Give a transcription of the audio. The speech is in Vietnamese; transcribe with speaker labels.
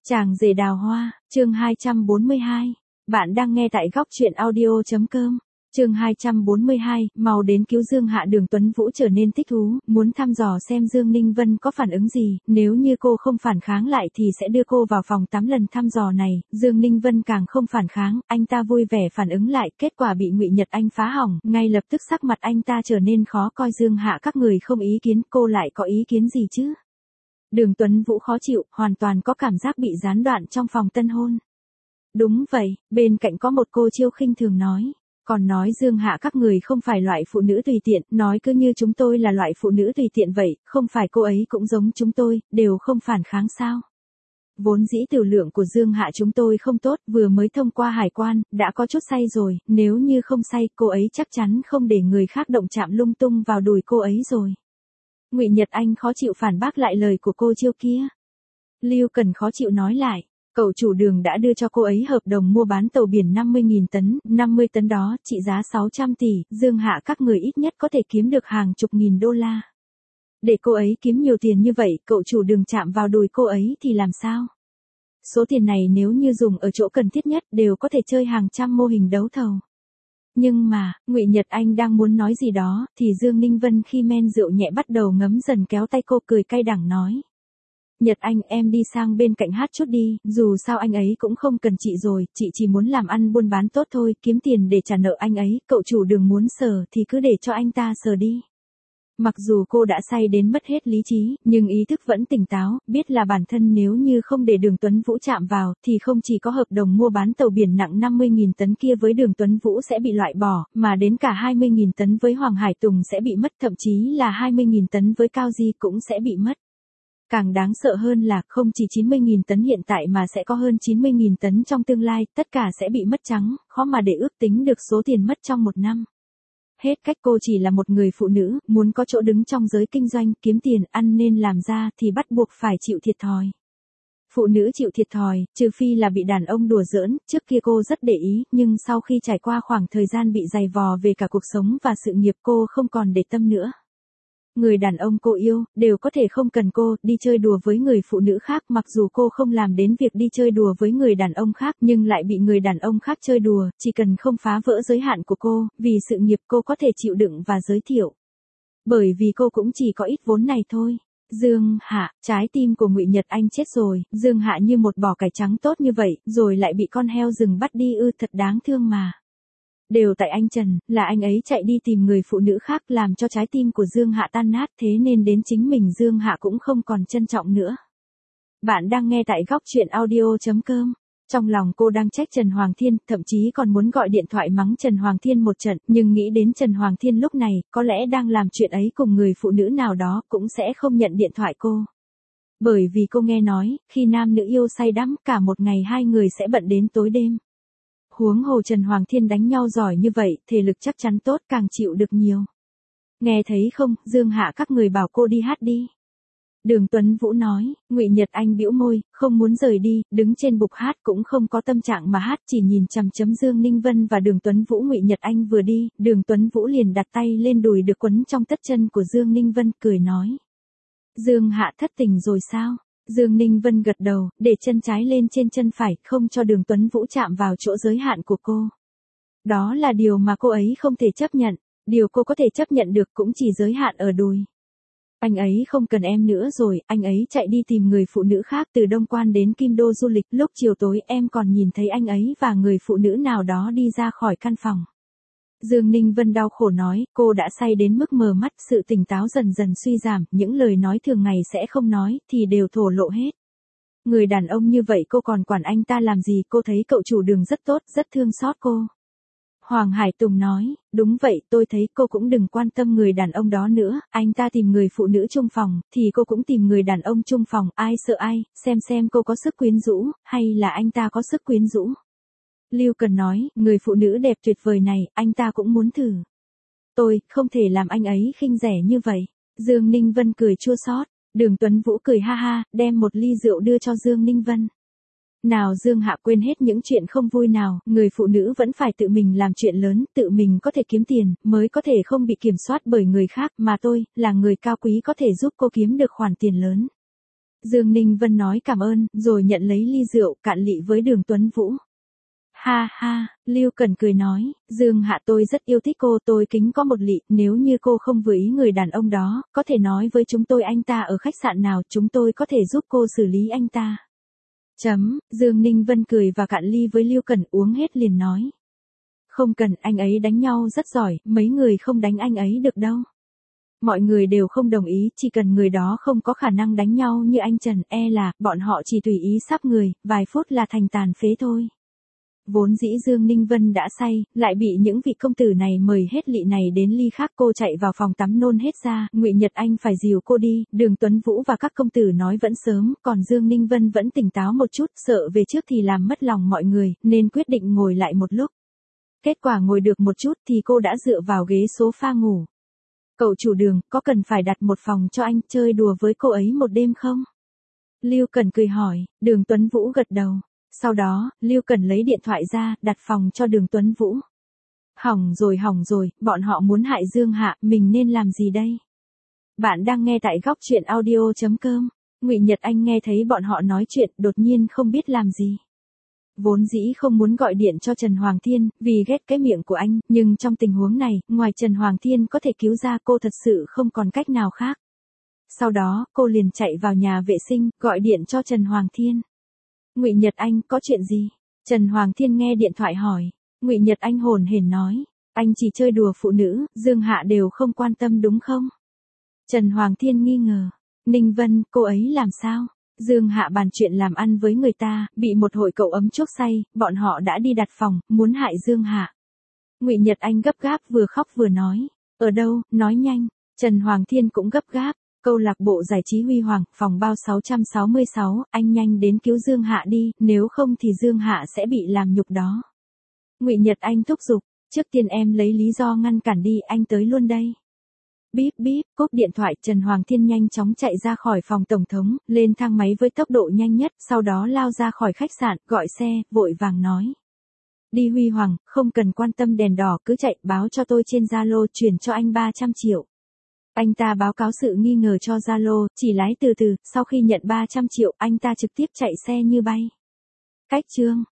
Speaker 1: Chàng rể đào hoa, chương 242. Bạn đang nghe tại góc truyện audio.com. Chương 242, mau đến cứu Dương Hạ. Đường Tuấn Vũ trở nên thích thú, muốn thăm dò xem Dương Ninh Vân có phản ứng gì, nếu như cô không phản kháng lại thì sẽ đưa cô vào phòng tắm. Lần thăm dò này, Dương Ninh Vân càng không phản kháng, anh ta vui vẻ phản ứng lại, kết quả bị Ngụy Nhật Anh phá hỏng, ngay lập tức sắc mặt anh ta trở nên khó coi. Dương Hạ, các người không ý kiến, cô lại có ý kiến gì chứ? Đường Tuấn Vũ khó chịu, hoàn toàn có cảm giác bị gián đoạn trong phòng tân hôn. Đúng vậy, bên cạnh có một cô Chiêu khinh thường nói. Còn nói Dương Hạ, các người không phải loại phụ nữ tùy tiện, nói cứ như chúng tôi là loại phụ nữ tùy tiện vậy, không phải cô ấy cũng giống chúng tôi, đều không phản kháng sao? Vốn dĩ tiểu lượng của Dương Hạ chúng tôi không tốt, vừa mới thông qua hải quan, đã có chút say rồi, nếu như không say, cô ấy chắc chắn không để người khác động chạm lung tung vào đùi cô ấy rồi. Ngụy Nhật Anh khó chịu phản bác lại lời của cô Chiêu kia. Lưu Cần khó chịu nói lại, cậu chủ Đường đã đưa cho cô ấy hợp đồng mua bán tàu biển 50.000 tấn, 50 tấn đó trị giá 600 tỷ, Dương Hạ, các người ít nhất có thể kiếm được hàng chục nghìn đô la. Để cô ấy kiếm nhiều tiền như vậy, cậu chủ Đường chạm vào đùi cô ấy thì làm sao? Số tiền này nếu như dùng ở chỗ cần thiết nhất đều có thể chơi hàng trăm mô hình đấu thầu. Nhưng mà, Ngụy Nhật Anh đang muốn nói gì đó, thì Dương Ninh Vân khi men rượu nhẹ bắt đầu ngấm dần kéo tay cô, cười cay đắng nói. Nhật Anh, em đi sang bên cạnh hát chút đi, dù sao anh ấy cũng không cần chị rồi, chị chỉ muốn làm ăn buôn bán tốt thôi, kiếm tiền để trả nợ anh ấy, cậu chủ Đường muốn sờ thì cứ để cho anh ta sờ đi. Mặc dù cô đã say đến mất hết lý trí, nhưng ý thức vẫn tỉnh táo, biết là bản thân nếu như không để Đường Tuấn Vũ chạm vào, thì không chỉ có hợp đồng mua bán tàu biển nặng 50.000 tấn kia với Đường Tuấn Vũ sẽ bị loại bỏ, mà đến cả 20.000 tấn với Hoàng Hải Tùng sẽ bị mất, thậm chí là 20.000 tấn với Cao Di cũng sẽ bị mất. Càng đáng sợ hơn là không chỉ 90.000 tấn hiện tại mà sẽ có hơn 90.000 tấn trong tương lai, tất cả sẽ bị mất trắng, khó mà để ước tính được số tiền mất trong một năm. Hết cách, cô chỉ là một người phụ nữ, muốn có chỗ đứng trong giới kinh doanh, kiếm tiền, ăn nên làm ra thì bắt buộc phải chịu thiệt thòi. Phụ nữ chịu thiệt thòi, trừ phi là bị đàn ông đùa giỡn, trước kia cô rất để ý, nhưng sau khi trải qua khoảng thời gian bị dày vò về cả cuộc sống và sự nghiệp, cô không còn để tâm nữa. Người đàn ông cô yêu, đều có thể không cần cô, đi chơi đùa với người phụ nữ khác, mặc dù cô không làm đến việc đi chơi đùa với người đàn ông khác, nhưng lại bị người đàn ông khác chơi đùa, chỉ cần không phá vỡ giới hạn của cô, vì sự nghiệp cô có thể chịu đựng và giới thiệu. Bởi vì cô cũng chỉ có ít vốn này thôi. Dương Hạ, trái tim của Ngụy Nhật Anh chết rồi, Dương Hạ như một bò cải trắng tốt như vậy, rồi lại bị con heo rừng bắt đi ư, thật đáng thương mà. Đều tại anh Trần, là anh ấy chạy đi tìm người phụ nữ khác làm cho trái tim của Dương Hạ tan nát, thế nên đến chính mình Dương Hạ cũng không còn trân trọng nữa. Bạn đang nghe tại góc truyện audio.com. Trong lòng cô đang trách Trần Hoàng Thiên, thậm chí còn muốn gọi điện thoại mắng Trần Hoàng Thiên một trận, nhưng nghĩ đến Trần Hoàng Thiên lúc này, có lẽ đang làm chuyện ấy cùng người phụ nữ nào đó, cũng sẽ không nhận điện thoại cô. Bởi vì cô nghe nói, khi nam nữ yêu say đắm, cả một ngày hai người sẽ bận đến tối đêm. Huống hồ Trần Hoàng Thiên đánh nhau giỏi như vậy, thể lực chắc chắn tốt, càng chịu được nhiều. Nghe thấy không, Dương Hạ, các người bảo cô đi hát đi. Đường Tuấn Vũ nói. Ngụy Nhật Anh bĩu môi, không muốn rời đi, đứng trên bục hát cũng không có tâm trạng mà hát, chỉ nhìn chằm chằm Dương Ninh Vân và Đường Tuấn Vũ. Ngụy Nhật Anh vừa đi, Đường Tuấn Vũ liền đặt tay lên đùi được quấn trong tất chân của Dương Ninh Vân, cười nói. Dương Hạ thất tình rồi sao? Dương Ninh Vân gật đầu, để chân trái lên trên chân phải, không cho Đường Tuấn Vũ chạm vào chỗ giới hạn của cô. Đó là điều mà cô ấy không thể chấp nhận, điều cô có thể chấp nhận được cũng chỉ giới hạn ở đùi. Anh ấy không cần em nữa rồi, anh ấy chạy đi tìm người phụ nữ khác, từ Đông Quan đến Kim Đô du lịch, lúc chiều tối em còn nhìn thấy anh ấy và người phụ nữ nào đó đi ra khỏi căn phòng. Dương Ninh Vân đau khổ nói, cô đã say đến mức mờ mắt, sự tỉnh táo dần dần suy giảm, những lời nói thường ngày sẽ không nói, thì đều thổ lộ hết. Người đàn ông như vậy cô còn quản anh ta làm gì, cô thấy cậu chủ Đường rất tốt, rất thương xót cô. Hoàng Hải Tùng nói, đúng vậy, tôi thấy cô cũng đừng quan tâm người đàn ông đó nữa, anh ta tìm người phụ nữ chung phòng, thì cô cũng tìm người đàn ông chung phòng, ai sợ ai, xem cô có sức quyến rũ, hay là anh ta có sức quyến rũ. Lưu Cần nói, người phụ nữ đẹp tuyệt vời này, anh ta cũng muốn thử. Tôi, không thể làm anh ấy khinh rẻ như vậy. Dương Ninh Vân cười chua xót. Đường Tuấn Vũ cười ha ha, đem một ly rượu đưa cho Dương Ninh Vân. Nào Dương Hạ, quên hết những chuyện không vui nào, người phụ nữ vẫn phải tự mình làm chuyện lớn, tự mình có thể kiếm tiền, mới có thể không bị kiểm soát bởi người khác, mà tôi, là người cao quý có thể giúp cô kiếm được khoản tiền lớn. Dương Ninh Vân nói cảm ơn, rồi nhận lấy ly rượu, cạn lị với Đường Tuấn Vũ. Ha ha, Lưu Cần cười nói, Dương Hạ tôi rất yêu thích cô, tôi kính có một lị, nếu như cô không vừa ý người đàn ông đó, có thể nói với chúng tôi anh ta ở khách sạn nào, chúng tôi có thể giúp cô xử lý anh ta. Dương Ninh Vân cười và cạn ly với Lưu Cần, uống hết liền nói. Không cần, anh ấy đánh nhau rất giỏi, mấy người không đánh anh ấy được đâu. Mọi người đều không đồng ý, chỉ cần người đó không có khả năng đánh nhau như anh Trần, là, bọn họ chỉ tùy ý sắp người, vài phút là thành tàn phế thôi. Vốn dĩ Dương Ninh Vân đã say, lại bị những vị công tử này mời hết lị này đến ly khác, cô chạy vào phòng tắm nôn hết ra, Ngụy Nhật Anh phải dìu cô đi, Đường Tuấn Vũ và các công tử nói vẫn sớm, còn Dương Ninh Vân vẫn tỉnh táo một chút, sợ về trước thì làm mất lòng mọi người, nên quyết định ngồi lại một lúc. Kết quả ngồi được một chút thì cô đã dựa vào ghế sofa ngủ. Cậu chủ Đường, có cần phải đặt một phòng cho anh chơi đùa với cô ấy một đêm không? Lưu Cần cười hỏi, Đường Tuấn Vũ gật đầu. Sau đó, Lưu Cần lấy điện thoại ra, đặt phòng cho Đường Tuấn Vũ. Hỏng rồi, bọn họ muốn hại Dương Hạ, mình nên làm gì đây? Bạn đang nghe tại góc truyện audio.com. Ngụy Nhật Anh nghe thấy bọn họ nói chuyện, đột nhiên không biết làm gì. Vốn dĩ không muốn gọi điện cho Trần Hoàng Thiên, vì ghét cái miệng của anh, nhưng trong tình huống này, ngoài Trần Hoàng Thiên có thể cứu ra cô thật sự không còn cách nào khác. Sau đó, cô liền chạy vào nhà vệ sinh, gọi điện cho Trần Hoàng Thiên. Ngụy Nhật Anh, có chuyện gì? Trần Hoàng Thiên nghe điện thoại hỏi. Ngụy Nhật Anh hồn hển nói, anh chỉ chơi đùa phụ nữ, Dương Hạ đều không quan tâm đúng không? Trần Hoàng Thiên nghi ngờ. Ninh Vân, cô ấy làm sao? Dương Hạ bàn chuyện làm ăn với người ta, bị một hội cậu ấm chuốc say, bọn họ đã đi đặt phòng, muốn hại Dương Hạ. Ngụy Nhật Anh gấp gáp vừa khóc vừa nói. Ở đâu, nói nhanh. Trần Hoàng Thiên cũng gấp gáp. Câu lạc bộ giải trí Huy Hoàng, phòng bao 666, anh nhanh đến cứu Dương Hạ đi, nếu không thì Dương Hạ sẽ bị làm nhục đó. Ngụy Nhật Anh thúc giục, trước tiên em lấy lý do ngăn cản đi, anh tới luôn đây. Bíp bíp, cúp điện thoại, Trần Hoàng Thiên nhanh chóng chạy ra khỏi phòng tổng thống, lên thang máy với tốc độ nhanh nhất, sau đó lao ra khỏi khách sạn, gọi xe, vội vàng nói. Đi Huy Hoàng, không cần quan tâm đèn đỏ, cứ chạy, báo cho tôi trên Zalo, chuyển cho anh 300 triệu. Anh ta báo cáo sự nghi ngờ cho Zalo, chỉ lái từ từ, sau khi nhận 300 triệu, anh ta trực tiếp chạy xe như bay. Cách chương